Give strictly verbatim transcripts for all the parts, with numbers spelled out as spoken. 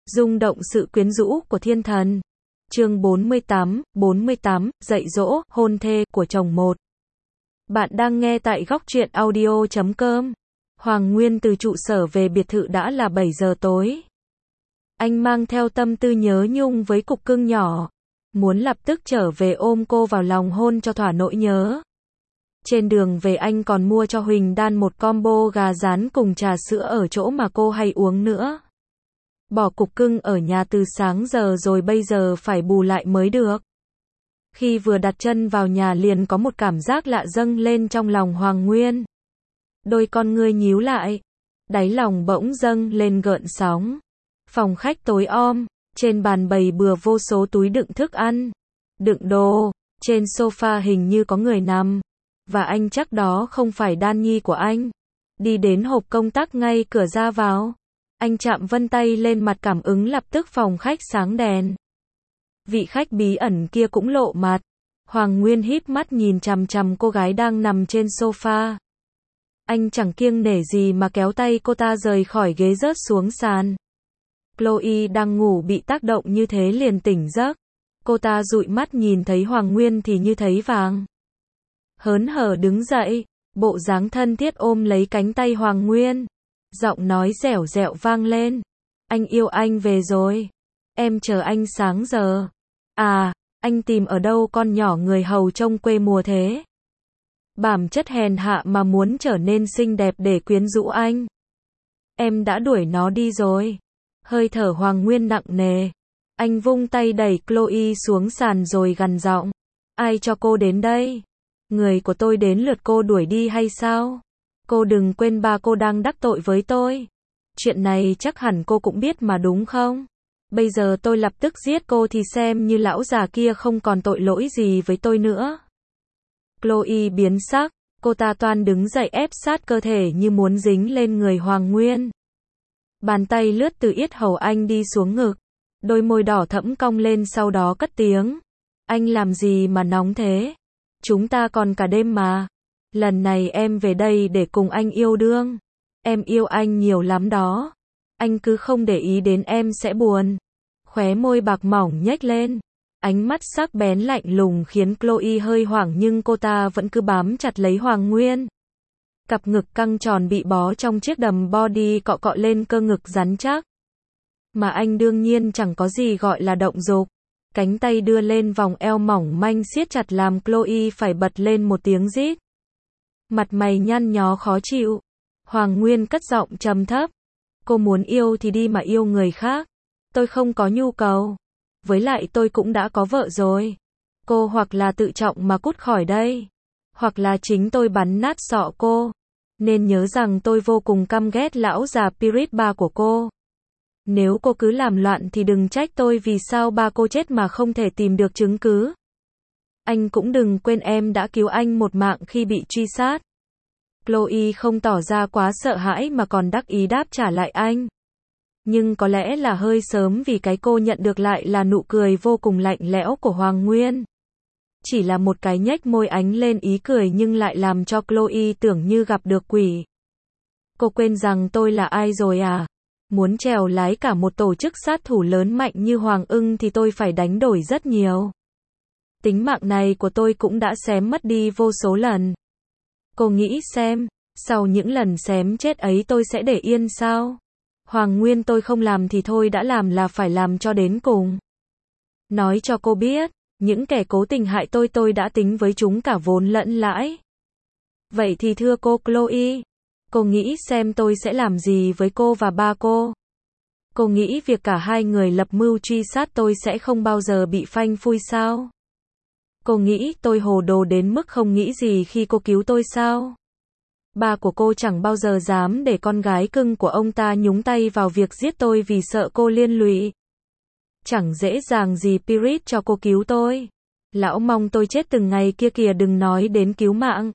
Rung động sự quyến rũ của thiên thần. Chương bốn mươi tám, bốn mươi tám, dạy dỗ, hôn thê của chồng một. Bạn đang nghe tại góc truyện audio chấm com. Hoàng Nguyên từ trụ sở về biệt thự đã là bảy giờ tối. Anh mang theo tâm tư nhớ nhung với cục cưng nhỏ. Muốn lập tức trở về ôm cô vào lòng hôn cho thỏa nỗi nhớ. Trên đường về anh còn mua cho Huỳnh Đan một combo gà rán cùng trà sữa ở chỗ mà cô hay uống nữa. Bỏ cục cưng ở nhà từ sáng giờ rồi bây giờ phải bù lại mới được. Khi vừa đặt chân vào nhà liền có một cảm giác lạ dâng lên trong lòng Hoàng Nguyên. Đôi con ngươi nhíu lại. Đáy lòng bỗng dâng lên gợn sóng. Phòng khách tối om, trên bàn bày bừa vô số túi đựng thức ăn, đựng đồ, trên sofa hình như có người nằm. Và anh chắc đó không phải Đan Nhi của anh. Đi đến hộp công tắc ngay cửa ra vào. Anh chạm vân tay lên mặt cảm ứng lập tức phòng khách sáng đèn. Vị khách bí ẩn kia cũng lộ mặt. Hoàng Nguyên híp mắt nhìn chằm chằm cô gái đang nằm trên sofa. Anh chẳng kiêng nể gì mà kéo tay cô ta rời khỏi ghế rớt xuống sàn. Chloe đang ngủ bị tác động như thế liền tỉnh giấc. Cô ta dụi mắt nhìn thấy Hoàng Nguyên thì như thấy vàng. Hớn hở đứng dậy, bộ dáng thân thiết ôm lấy cánh tay Hoàng Nguyên. Giọng nói dẻo dẹo vang lên. Anh yêu anh về rồi. Em chờ anh sáng giờ. À, anh tìm ở đâu con nhỏ người hầu trông quê mùa thế? Bảm chất hèn hạ mà muốn trở nên xinh đẹp để quyến rũ anh. Em đã đuổi nó đi rồi. Hơi thở Hoàng Nguyên nặng nề. Anh vung tay đẩy Chloe xuống sàn rồi gằn giọng. Ai cho cô đến đây? Người của tôi đến lượt cô đuổi đi hay sao? Cô đừng quên ba cô đang đắc tội với tôi. Chuyện này chắc hẳn cô cũng biết mà đúng không? Bây giờ tôi lập tức giết cô thì xem như lão già kia không còn tội lỗi gì với tôi nữa. Chloe biến sắc, cô ta toan đứng dậy ép sát cơ thể như muốn dính lên người Hoàng Nguyên. Bàn tay lướt từ yết hầu anh đi xuống ngực. Đôi môi đỏ thẫm cong lên sau đó cất tiếng. Anh làm gì mà nóng thế? Chúng ta còn cả đêm mà. Lần này em về đây để cùng anh yêu đương. Em yêu anh nhiều lắm đó. Anh cứ không để ý đến em sẽ buồn. Khóe môi bạc mỏng nhếch lên. Ánh mắt sắc bén lạnh lùng khiến Chloe hơi hoảng nhưng cô ta vẫn cứ bám chặt lấy Hoàng Nguyên. Cặp ngực căng tròn bị bó trong chiếc đầm body cọ cọ lên cơ ngực rắn chắc. Mà anh đương nhiên chẳng có gì gọi là động dục. Cánh tay đưa lên vòng eo mỏng manh siết chặt làm Chloe phải bật lên một tiếng rít. Mặt mày nhăn nhó khó chịu. Hoàng Nguyên cất giọng trầm thấp. Cô muốn yêu thì đi mà yêu người khác. Tôi không có nhu cầu. Với lại tôi cũng đã có vợ rồi. Cô hoặc là tự trọng mà cút khỏi đây. Hoặc là chính tôi bắn nát sọ cô. Nên nhớ rằng tôi vô cùng căm ghét lão già Pirit ba của cô. Nếu cô cứ làm loạn thì đừng trách tôi vì sao ba cô chết mà không thể tìm được chứng cứ. Anh cũng đừng quên em đã cứu anh một mạng khi bị truy sát. Chloe không tỏ ra quá sợ hãi mà còn đắc ý đáp trả lại anh. Nhưng có lẽ là hơi sớm vì cái cô nhận được lại là nụ cười vô cùng lạnh lẽo của Hoàng Nguyên. Chỉ là một cái nhếch môi ánh lên ý cười nhưng lại làm cho Chloe tưởng như gặp được quỷ. Cô quên rằng tôi là ai rồi à? Muốn trèo lái cả một tổ chức sát thủ lớn mạnh như Hoàng Ưng thì tôi phải đánh đổi rất nhiều. Tính mạng này của tôi cũng đã xém mất đi vô số lần. Cô nghĩ xem, sau những lần xém chết ấy tôi sẽ để yên sao? Hoàng Nguyên tôi không làm thì thôi đã làm là phải làm cho đến cùng. Nói cho cô biết, những kẻ cố tình hại tôi tôi đã tính với chúng cả vốn lẫn lãi. Vậy thì thưa cô Chloe, cô nghĩ xem tôi sẽ làm gì với cô và ba cô? Cô nghĩ việc cả hai người lập mưu truy sát tôi sẽ không bao giờ bị phanh phui sao? Cô nghĩ tôi hồ đồ đến mức không nghĩ gì khi cô cứu tôi sao? Ba của cô chẳng bao giờ dám để con gái cưng của ông ta nhúng tay vào việc giết tôi vì sợ cô liên lụy. Chẳng dễ dàng gì Pirit cho cô cứu tôi. Lão mong tôi chết từng ngày kia kìa đừng nói đến cứu mạng.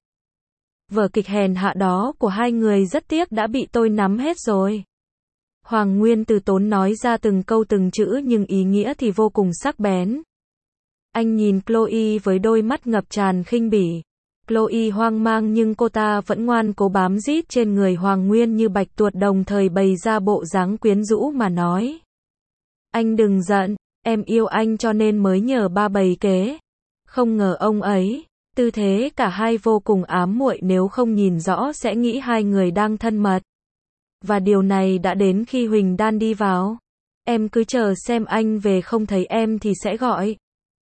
Vở kịch hèn hạ đó của hai người rất tiếc đã bị tôi nắm hết rồi. Hoàng Nguyên từ tốn nói ra từng câu từng chữ nhưng ý nghĩa thì vô cùng sắc bén. Anh nhìn Chloe với đôi mắt ngập tràn khinh bỉ. Chloe hoang mang nhưng cô ta vẫn ngoan cố bám rít trên người Hoàng Nguyên như bạch tuộc đồng thời bày ra bộ dáng quyến rũ mà nói. Anh đừng giận, em yêu anh cho nên mới nhờ ba bày kế. Không ngờ ông ấy, tư thế cả hai vô cùng ám muội, nếu không nhìn rõ sẽ nghĩ hai người đang thân mật. Và điều này đã đến khi Huỳnh Đan đi vào. Em cứ chờ xem anh về, không thấy em thì sẽ gọi.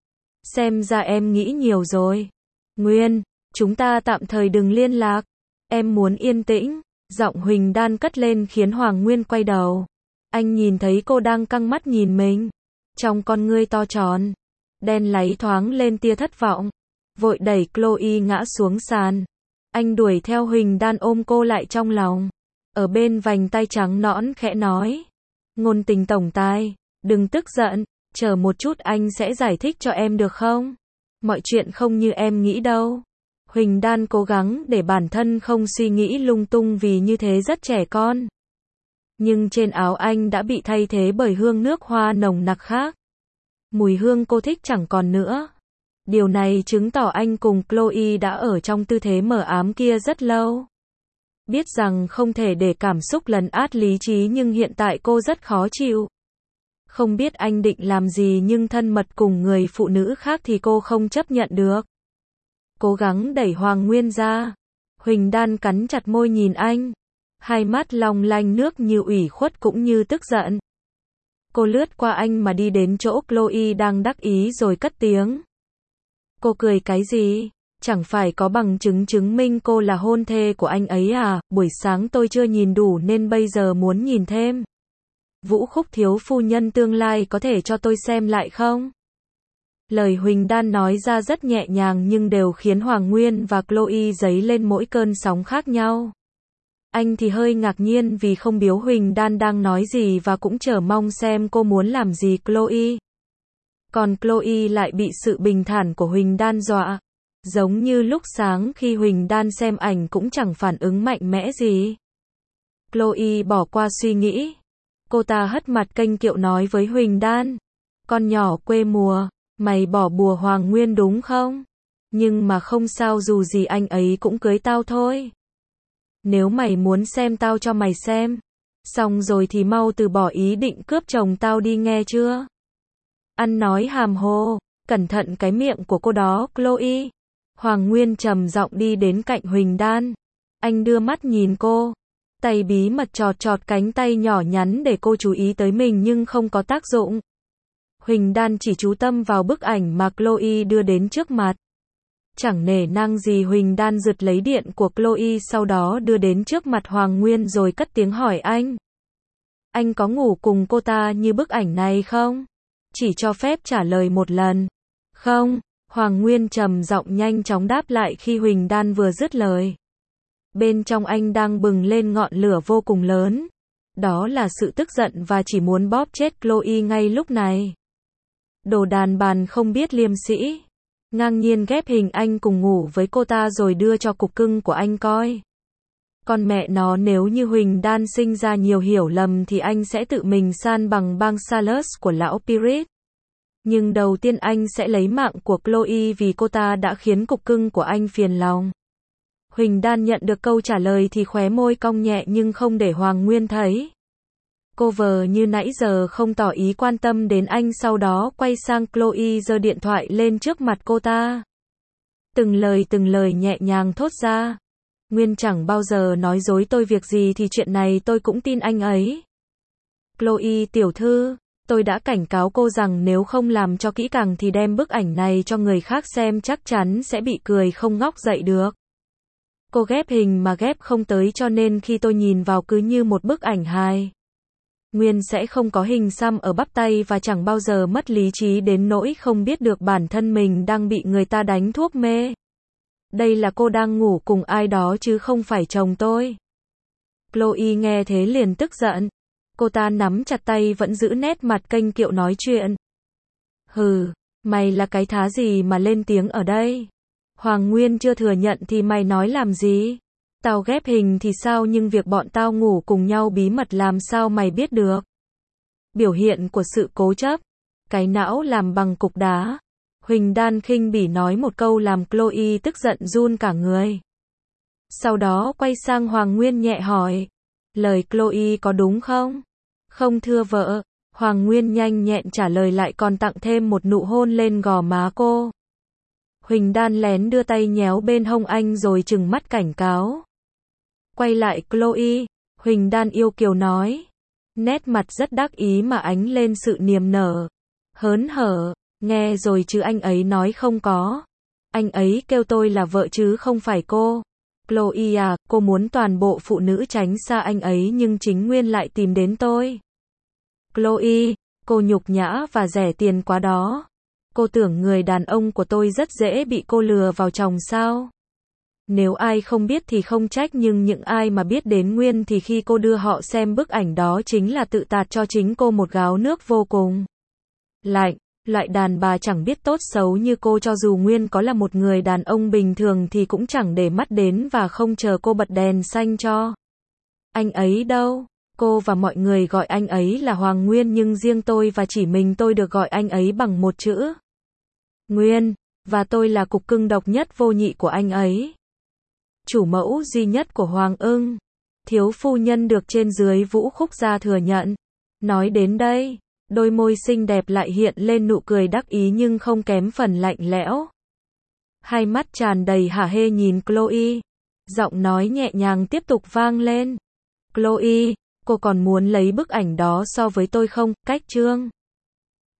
Xem ra em nghĩ nhiều rồi. Nguyên, chúng ta tạm thời đừng liên lạc. Em muốn yên tĩnh. Giọng Huỳnh Đan cất lên khiến Hoàng Nguyên quay đầu. Anh nhìn thấy cô đang căng mắt nhìn mình. Trong con ngươi to tròn, đen láy thoáng lên tia thất vọng. Vội đẩy Chloe ngã xuống sàn. Anh đuổi theo Huỳnh Đan ôm cô lại trong lòng. Ở bên vành tay trắng nõn khẽ nói. Ngôn tình tổng tài, đừng tức giận, chờ một chút anh sẽ giải thích cho em được không? Mọi chuyện không như em nghĩ đâu. Huỳnh Đan cố gắng để bản thân không suy nghĩ lung tung vì như thế rất trẻ con. Nhưng trên áo anh đã bị thay thế bởi hương nước hoa nồng nặc khác. Mùi hương cô thích chẳng còn nữa. Điều này chứng tỏ anh cùng Chloe đã ở trong tư thế mờ ám kia rất lâu. Biết rằng không thể để cảm xúc lấn át lý trí nhưng hiện tại cô rất khó chịu. Không biết anh định làm gì nhưng thân mật cùng người phụ nữ khác thì cô không chấp nhận được. Cố gắng đẩy Hoàng Nguyên ra. Huỳnh Đan cắn chặt môi nhìn anh. Hai mắt long lanh nước như ủy khuất cũng như tức giận. Cô lướt qua anh mà đi đến chỗ Chloe đang đắc ý rồi cất tiếng. Cô cười cái gì? Chẳng phải có bằng chứng chứng minh cô là hôn thê của anh ấy à? Buổi sáng tôi chưa nhìn đủ nên bây giờ muốn nhìn thêm. Vũ Khúc thiếu phu nhân tương lai có thể cho tôi xem lại không? Lời Huỳnh Đan nói ra rất nhẹ nhàng nhưng đều khiến Hoàng Nguyên và Chloe dấy lên mỗi cơn sóng khác nhau. Anh thì hơi ngạc nhiên vì không biết Huỳnh Đan đang nói gì và cũng chờ mong xem cô muốn làm gì Chloe. Còn Chloe lại bị sự bình thản của Huỳnh Đan dọa. Giống như lúc sáng khi Huỳnh Đan xem ảnh cũng chẳng phản ứng mạnh mẽ gì. Chloe bỏ qua suy nghĩ. Cô ta hất mặt kênh kiệu nói với Huỳnh Đan. Con nhỏ quê mùa, mày bỏ bùa Hoàng Nguyên đúng không? Nhưng mà không sao, dù gì anh ấy cũng cưới tao thôi. Nếu mày muốn xem tao cho mày xem. Xong rồi thì mau từ bỏ ý định cướp chồng tao đi nghe chưa? Ăn nói hàm hồ, cẩn thận cái miệng của cô đó Chloe. Hoàng Nguyên trầm giọng đi đến cạnh Huỳnh Đan. Anh đưa mắt nhìn cô. Tay bí mật chọt chọt cánh tay nhỏ nhắn để cô chú ý tới mình nhưng không có tác dụng. Huỳnh Đan chỉ chú tâm vào bức ảnh mà Chloe đưa đến trước mặt. Chẳng nể nang gì Huỳnh Đan giật lấy điện của Chloe sau đó đưa đến trước mặt Hoàng Nguyên rồi cất tiếng hỏi anh. Anh có ngủ cùng cô ta như bức ảnh này không? Chỉ cho phép trả lời một lần. Không, Hoàng Nguyên trầm giọng nhanh chóng đáp lại khi Huỳnh Đan vừa dứt lời. Bên trong anh đang bừng lên ngọn lửa vô cùng lớn. Đó là sự tức giận và chỉ muốn bóp chết Chloe ngay lúc này. Đồ đàn bàn không biết liêm sĩ. Ngang nhiên ghép hình anh cùng ngủ với cô ta rồi đưa cho cục cưng của anh coi. Con mẹ nó, nếu như Huỳnh Đan sinh ra nhiều hiểu lầm thì anh sẽ tự mình san bằng bang Salus của lão Pirit. Nhưng đầu tiên anh sẽ lấy mạng của Chloe vì cô ta đã khiến cục cưng của anh phiền lòng. Huỳnh Đan nhận được câu trả lời thì khóe môi cong nhẹ nhưng không để Hoàng Nguyên thấy. Cô vờ như nãy giờ không tỏ ý quan tâm đến anh, sau đó quay sang Chloe giơ điện thoại lên trước mặt cô ta. Từng lời từng lời nhẹ nhàng thốt ra. Nguyên chẳng bao giờ nói dối tôi việc gì thì chuyện này tôi cũng tin anh ấy. Chloe tiểu thư, tôi đã cảnh cáo cô rằng nếu không làm cho kỹ càng thì đem bức ảnh này cho người khác xem chắc chắn sẽ bị cười không ngóc dậy được. Cô ghép hình mà ghép không tới cho nên khi tôi nhìn vào cứ như một bức ảnh hài. Nguyên sẽ không có hình xăm ở bắp tay và chẳng bao giờ mất lý trí đến nỗi không biết được bản thân mình đang bị người ta đánh thuốc mê. Đây là cô đang ngủ cùng ai đó chứ không phải chồng tôi. Chloe nghe thế liền tức giận. Cô ta nắm chặt tay vẫn giữ nét mặt kênh kiệu nói chuyện. Hừ, mày là cái thá gì mà lên tiếng ở đây? Hoàng Nguyên chưa thừa nhận thì mày nói làm gì? Tao ghép hình thì sao nhưng việc bọn tao ngủ cùng nhau bí mật làm sao mày biết được? Biểu hiện của sự cố chấp. Cái não làm bằng cục đá. Huỳnh Đan khinh bỉ nói một câu làm Chloe tức giận run cả người. Sau đó quay sang Hoàng Nguyên nhẹ hỏi. Lời Chloe có đúng không? Không thưa vợ. Hoàng Nguyên nhanh nhẹn trả lời lại còn tặng thêm một nụ hôn lên gò má cô. Huỳnh Đan lén đưa tay nhéo bên hông anh rồi trừng mắt cảnh cáo. Quay lại Chloe, Huỳnh Đan yêu kiều nói. Nét mặt rất đắc ý mà ánh lên sự niềm nở. Hớn hở, nghe rồi chứ anh ấy nói không có. Anh ấy kêu tôi là vợ chứ không phải cô. Chloe à, cô muốn toàn bộ phụ nữ tránh xa anh ấy nhưng chính Nguyên lại tìm đến tôi. Chloe, cô nhục nhã và rẻ tiền quá đó. Cô tưởng người đàn ông của tôi rất dễ bị cô lừa vào chồng sao? Nếu ai không biết thì không trách nhưng những ai mà biết đến Nguyên thì khi cô đưa họ xem bức ảnh đó chính là tự tạt cho chính cô một gáo nước vô cùng lạnh. Loại đàn bà chẳng biết tốt xấu như cô cho dù Nguyên có là một người đàn ông bình thường thì cũng chẳng để mắt đến và không chờ cô bật đèn xanh cho. Anh ấy đâu? Cô và mọi người gọi anh ấy là Hoàng Nguyên nhưng riêng tôi và chỉ mình tôi được gọi anh ấy bằng một chữ. Nguyên, và tôi là cục cưng độc nhất vô nhị của anh ấy. Chủ mẫu duy nhất của Hoàng ưng. Thiếu phu nhân được trên dưới Vũ Khúc gia thừa nhận. Nói đến đây, đôi môi xinh đẹp lại hiện lên nụ cười đắc ý nhưng không kém phần lạnh lẽo. Hai mắt tràn đầy hả hê nhìn Chloe. Giọng nói nhẹ nhàng tiếp tục vang lên. Chloe, cô còn muốn lấy bức ảnh đó so với tôi không? Cách chương